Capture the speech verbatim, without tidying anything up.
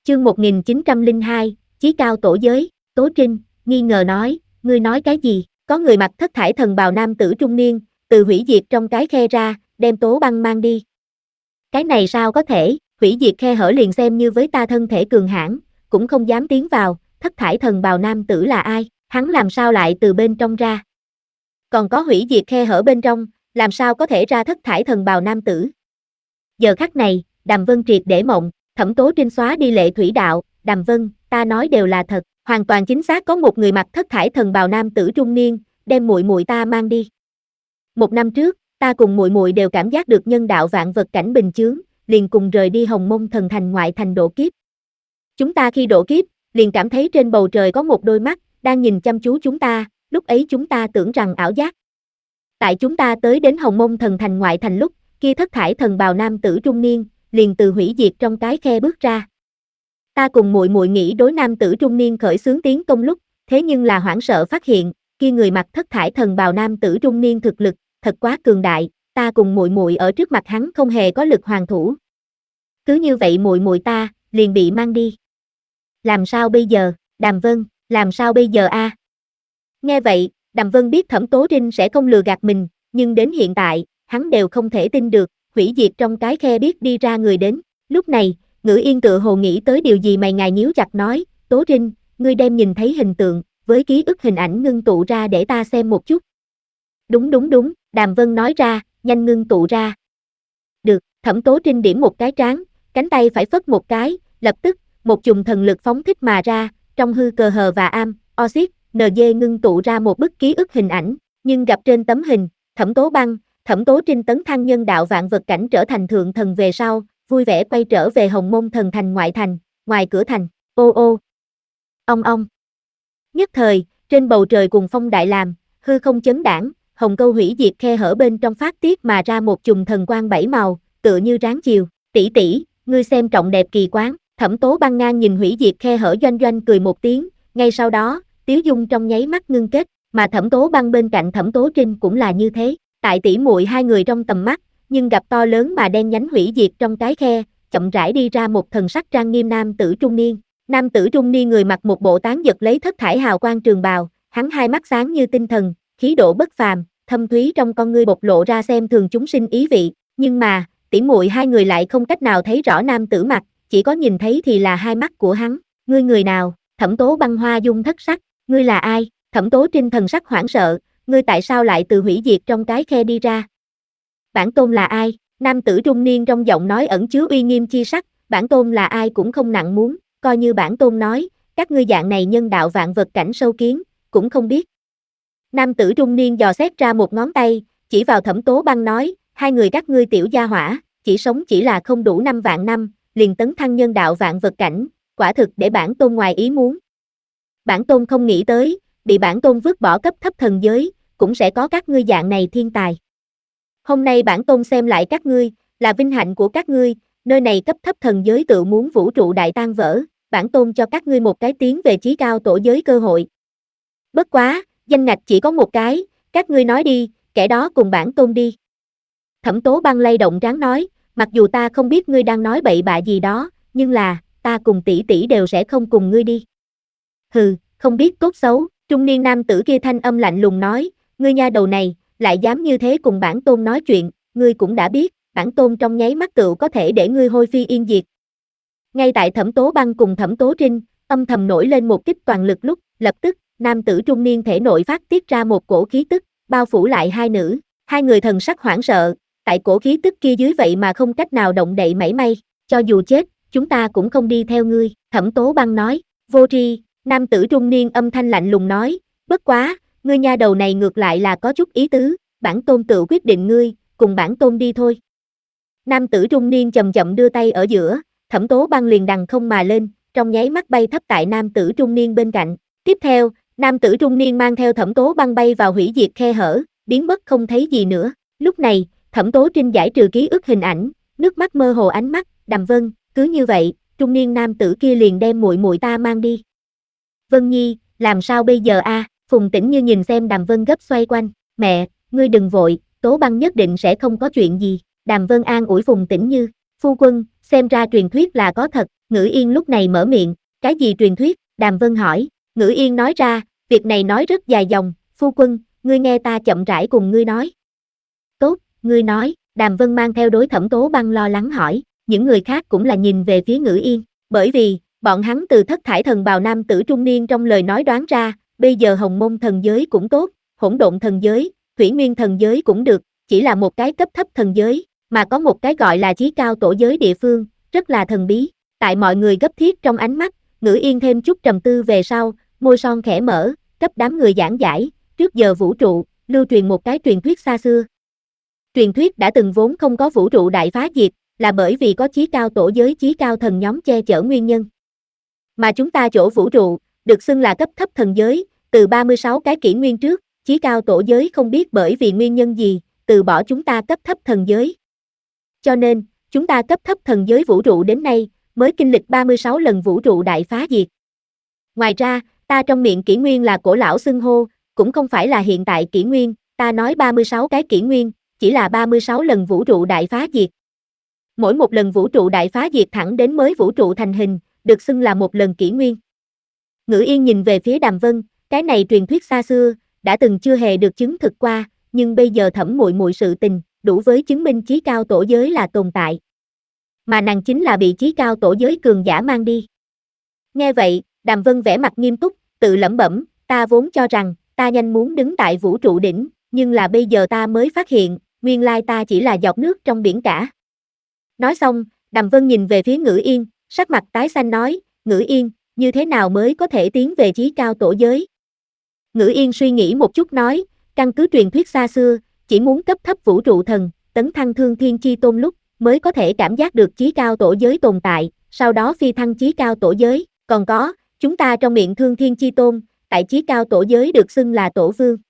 Chương một nghìn chín trăm lẻ hai, Chí cao tổ giới. Tố Trinh, nghi ngờ nói, ngươi nói cái gì? Có người mặc thất thải thần bào nam tử trung niên, từ hủy diệt trong cái khe ra, đem Tố Băng mang đi. Cái này sao có thể, hủy diệt khe hở liền xem như với ta thân thể cường hãn, cũng không dám tiến vào, thất thải thần bào nam tử là ai, hắn làm sao lại từ bên trong ra? Còn có hủy diệt khe hở bên trong, làm sao có thể ra thất thải thần bào nam tử? Giờ khắc này, Đàm Vân triệt để mộng, Thẩm Tố Trinh xóa đi lệ thủy đạo, Đàm Vân, ta nói đều là thật, hoàn toàn chính xác có một người mặc thất thải thần bào nam tử trung niên, đem muội muội ta mang đi. Một năm trước, ta cùng muội muội đều cảm giác được nhân đạo vạn vật cảnh bình chướng, liền cùng rời đi Hồng Mông Thần Thành ngoại thành độ kiếp. Chúng ta khi độ kiếp, liền cảm thấy trên bầu trời có một đôi mắt, đang nhìn chăm chú chúng ta, lúc ấy chúng ta tưởng rằng ảo giác. Tại chúng ta tới đến Hồng Mông Thần Thành ngoại thành lúc, kia thất thải thần bào nam tử trung niên, liền từ hủy diệt trong cái khe bước ra. Ta cùng muội muội nghĩ đối nam tử trung niên khởi xướng tiến công lúc, thế nhưng là hoảng sợ phát hiện, kia người mặc thất thải thần bào nam tử trung niên thực lực, thật quá cường đại, ta cùng muội muội ở trước mặt hắn không hề có lực hoàn thủ. Cứ như vậy muội muội ta, liền bị mang đi. Làm sao bây giờ, Đàm Vân, làm sao bây giờ a? Nghe vậy, Đàm Vân biết Thẩm Tố Trinh sẽ không lừa gạt mình, nhưng đến hiện tại, hắn đều không thể tin được, hủy diệt trong cái khe biết đi ra người đến. Lúc này, Ngữ Yên tựa hồ nghĩ tới điều gì mày ngài nhíu chặt nói, Tố Trinh, ngươi đem nhìn thấy hình tượng, với ký ức hình ảnh ngưng tụ ra để ta xem một chút. Đúng đúng đúng, Đàm Vân nói ra, nhanh ngưng tụ ra. Được, Thẩm Tố Trinh điểm một cái trán, cánh tay phải phất một cái, lập tức, một chùm thần lực phóng thích mà ra, trong hư cờ hờ và am, Oxit, en giê ngưng tụ ra một bức ký ức hình ảnh, nhưng gặp trên tấm hình, Thẩm Tố Băng, Thẩm Tố Trinh tấn thăng nhân đạo vạn vật cảnh trở thành thượng thần về sau, vui vẻ quay trở về Hồng Mông Thần Thành ngoại thành, ngoài cửa thành, ô ô, ong ong. Nhất thời, trên bầu trời cùng phong đại làm, hư không chấn đảng, hồng câu hủy diệt khe hở bên trong phát tiết mà ra một chùm thần quang bảy màu, tựa như ráng chiều, tỷ tỷ, ngươi xem trọng đẹp kỳ quán. Thẩm Tố Băng ngang nhìn hủy diệt khe hở doanh doanh cười một tiếng, ngay sau đó, tiếu dung trong nháy mắt ngưng kết, mà Thẩm Tố Băng bên cạnh Thẩm Tố Trinh cũng là như thế, tại tỷ muội hai người trong tầm mắt, nhưng gặp to lớn mà đen nhánh hủy diệt trong cái khe, chậm rãi đi ra một thần sắc trang nghiêm nam tử trung niên. Nam tử trung niên người mặc một bộ tán giật lấy thất thải hào quang trường bào, hắn hai mắt sáng như tinh thần, khí độ bất phàm, thâm thúy trong con ngươi bộc lộ ra xem thường chúng sinh ý vị, nhưng mà, tỷ muội hai người lại không cách nào thấy rõ nam tử mặt, chỉ có nhìn thấy thì là hai mắt của hắn. Ngươi người nào? Thẩm Tố Băng hoa dung thất sắc, ngươi là ai? Thẩm Tố Trinh thần sắc hoảng sợ, ngươi tại sao lại từ hủy diệt trong cái khe đi ra? Bản tôn là ai? Nam tử trung niên trong giọng nói ẩn chứa uy nghiêm chi sắc, bản tôn là ai cũng không nặng muốn, coi như bản tôn nói, các ngươi dạng này nhân đạo vạn vật cảnh sâu kiến, cũng không biết. Nam tử trung niên dò xét ra một ngón tay, chỉ vào Thẩm Tố Băng nói, hai người các ngươi tiểu gia hỏa, chỉ sống chỉ là không đủ năm vạn năm, liền tấn thăng nhân đạo vạn vật cảnh, quả thực để bản tôn ngoài ý muốn. Bản tôn không nghĩ tới, bị bản tôn vứt bỏ cấp thấp thần giới, cũng sẽ có các ngươi dạng này thiên tài. Hôm nay bản tôn xem lại các ngươi, là vinh hạnh của các ngươi, nơi này cấp thấp thần giới tự muốn vũ trụ đại tan vỡ, bản tôn cho các ngươi một cái tiến về chí cao tổ giới cơ hội. Bất quá, danh ngạch chỉ có một cái, các ngươi nói đi, kẻ đó cùng bản tôn đi. Thẩm Tố Băng lay động trán nói, mặc dù ta không biết ngươi đang nói bậy bạ gì đó, nhưng là, ta cùng tỷ tỷ đều sẽ không cùng ngươi đi. Hừ, không biết tốt xấu, trung niên nam tử kia thanh âm lạnh lùng nói, ngươi nha đầu này, lại dám như thế cùng bản tôn nói chuyện, ngươi cũng đã biết, bản tôn trong nháy mắt tựu có thể để ngươi hôi phi yên diệt. Ngay tại Thẩm Tố Băng cùng Thẩm Tố Trinh, âm thầm nổi lên một kích toàn lực lúc, lập tức, nam tử trung niên thể nội phát tiết ra một cổ khí tức, bao phủ lại hai nữ, hai người thần sắc hoảng sợ, tại cổ khí tức kia dưới vậy mà không cách nào động đậy mảy may, cho dù chết, chúng ta cũng không đi theo ngươi, Thẩm Tố Băng nói, vô tri, nam tử trung niên âm thanh lạnh lùng nói, bất quá, ngươi nha đầu này ngược lại là có chút ý tứ, bản tôn tự quyết định ngươi, cùng bản tôn đi thôi. Nam tử trung niên chậm chậm đưa tay ở giữa, Thẩm Tố Băng liền đằng không mà lên, trong nháy mắt bay thấp tại nam tử trung niên bên cạnh. Tiếp theo, nam tử trung niên mang theo Thẩm Tố Băng bay vào hủy diệt khe hở, biến mất không thấy gì nữa. Lúc này, Thẩm Tố Trinh giải trừ ký ức hình ảnh, nước mắt mơ hồ ánh mắt, Đàm Vân, cứ như vậy, trung niên nam tử kia liền đem muội muội ta mang đi. Vân Nhi, làm sao bây giờ a? Phùng Tĩnh Như nhìn xem Đàm Vân gấp xoay quanh, mẹ, ngươi đừng vội, Tố Băng nhất định sẽ không có chuyện gì. Đàm Vân an ủi Phùng Tĩnh Như, phu quân, xem ra truyền thuyết là có thật, Ngữ Yên lúc này mở miệng, cái gì truyền thuyết, Đàm Vân hỏi, Ngữ Yên nói ra, việc này nói rất dài dòng, phu quân, ngươi nghe ta chậm rãi cùng ngươi nói. Tốt, ngươi nói, Đàm Vân mang theo đối Thẩm Tố Băng lo lắng hỏi, những người khác cũng là nhìn về phía Ngữ Yên, bởi vì, bọn hắn từ thất thải thần bào nam tử trung niên trong lời nói đoán ra, bây giờ hồng môn thần giới cũng tốt, hỗn độn thần giới, thủy nguyên thần giới cũng được, chỉ là một cái cấp thấp thần giới, mà có một cái gọi là chí cao tổ giới địa phương, rất là thần bí. Tại mọi người gấp thiết trong ánh mắt, Ngữ Yên thêm chút trầm tư về sau, môi son khẽ mở, cấp đám người giảng giải, trước giờ vũ trụ, lưu truyền một cái truyền thuyết xa xưa. Truyền thuyết đã từng vốn không có vũ trụ đại phá diệt, là bởi vì có chí cao tổ giới chí cao thần nhóm che chở nguyên nhân. Mà chúng ta chỗ vũ trụ, được xưng là cấp thấp thần giới, từ ba mươi sáu cái kỷ nguyên trước, chí cao tổ giới không biết bởi vì nguyên nhân gì, từ bỏ chúng ta cấp thấp thần giới. Cho nên, chúng ta cấp thấp thần giới vũ trụ đến nay, mới kinh lịch ba mươi sáu lần vũ trụ đại phá diệt. Ngoài ra, ta trong miệng kỷ nguyên là cổ lão xưng hô, cũng không phải là hiện tại kỷ nguyên, ta nói ba mươi sáu cái kỷ nguyên, chỉ là ba mươi sáu lần vũ trụ đại phá diệt. Mỗi một lần vũ trụ đại phá diệt thẳng đến mới vũ trụ thành hình, được xưng là một lần kỷ nguyên. Ngữ Yên nhìn về phía Đàm Vân, cái này truyền thuyết xa xưa, đã từng chưa hề được chứng thực qua, nhưng bây giờ Thẩm muội muội sự tình, đủ với chứng minh chí cao tổ giới là tồn tại. Mà nàng chính là bị chí cao tổ giới cường giả mang đi. Nghe vậy, Đàm Vân vẻ mặt nghiêm túc, tự lẩm bẩm, ta vốn cho rằng, ta nhanh muốn đứng tại vũ trụ đỉnh, nhưng là bây giờ ta mới phát hiện, nguyên lai ta chỉ là giọt nước trong biển cả. Nói xong, Đàm Vân nhìn về phía Ngữ Yên, sắc mặt tái xanh nói, Ngữ Yên, như thế nào mới có thể tiến về chí cao tổ giới? Ngữ Yên suy nghĩ một chút nói, căn cứ truyền thuyết xa xưa, chỉ muốn cấp thấp vũ trụ thần, tấn thăng thương thiên chi tôn lúc, mới có thể cảm giác được chí cao tổ giới tồn tại, sau đó phi thăng chí cao tổ giới, còn có, chúng ta trong miệng thương thiên chi tôn, tại chí cao tổ giới được xưng là tổ vương.